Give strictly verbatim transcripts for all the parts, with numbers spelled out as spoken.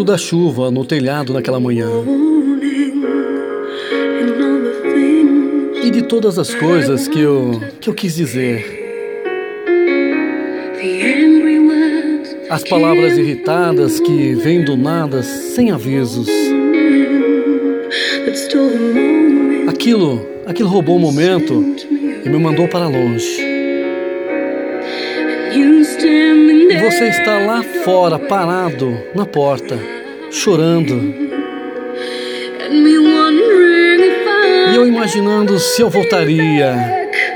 da chuva no telhado naquela manhã. E de todas as coisas que eu, que eu quis dizer. As palavras irritadas que vêm do nada, sem avisos. Aquilo, aquilo roubou o momento e me mandou para longe. E você está lá fora, parado, na porta, chorando. E eu imaginando se eu voltaria.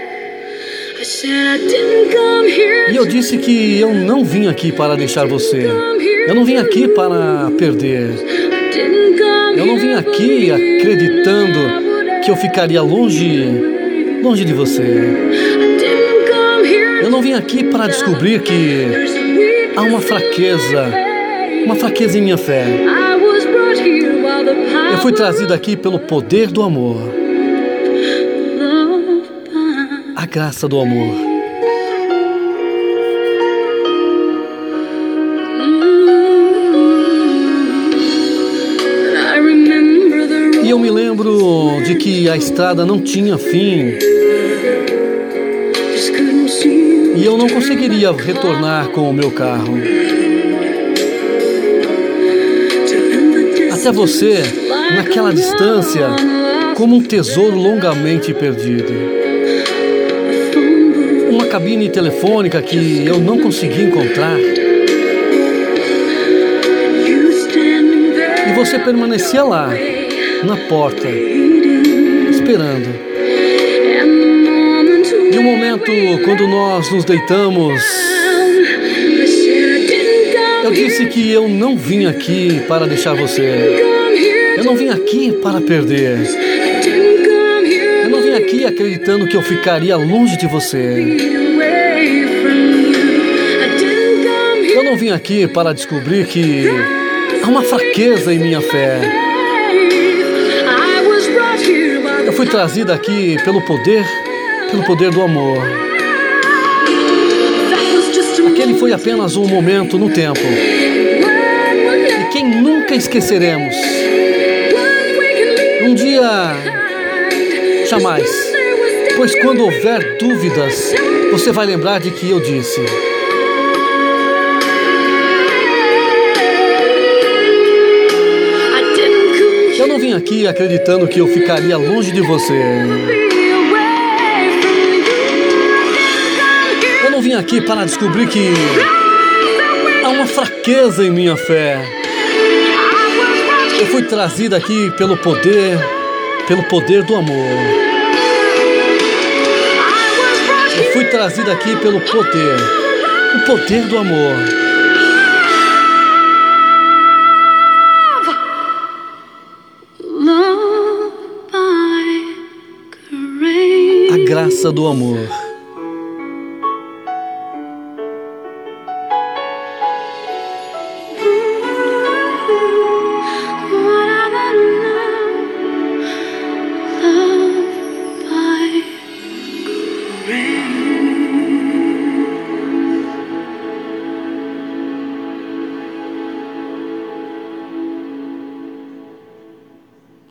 E eu disse que eu não vim aqui para deixar você. Eu não vim aqui para perder. Eu não vim aqui acreditando que eu ficaria longe, longe de você. Eu não vim aqui para descobrir que há uma fraqueza, uma fraqueza em minha fé. Eu fui trazido aqui pelo poder do amor. A graça do amor. E eu me lembro de que a estrada não tinha fim. E eu não conseguiria retornar com o meu carro. Até você, naquela distância, como um tesouro longamente perdido. Uma cabine telefônica que eu não consegui encontrar. E você permanecia lá, na porta, esperando. E o momento quando nós nos deitamos, eu disse que eu não vim aqui para deixar você. Eu não vim aqui para perder. Eu não vim aqui acreditando que eu ficaria longe de você. Eu não vim aqui para descobrir que há uma fraqueza em minha fé. Eu fui trazida aqui pelo poder, pelo poder do amor. Aquele foi apenas um momento no tempo. E quem nunca esqueceremos? Um dia, jamais. Pois quando houver dúvidas, você vai lembrar de que eu disse. Eu não vim aqui acreditando que eu ficaria longe de você. Eu não vim aqui para descobrir que há uma fraqueza em minha fé. Eu fui trazida aqui pelo poder, pelo poder do amor. Eu fui trazida aqui pelo poder, o poder do amor. A graça do amor.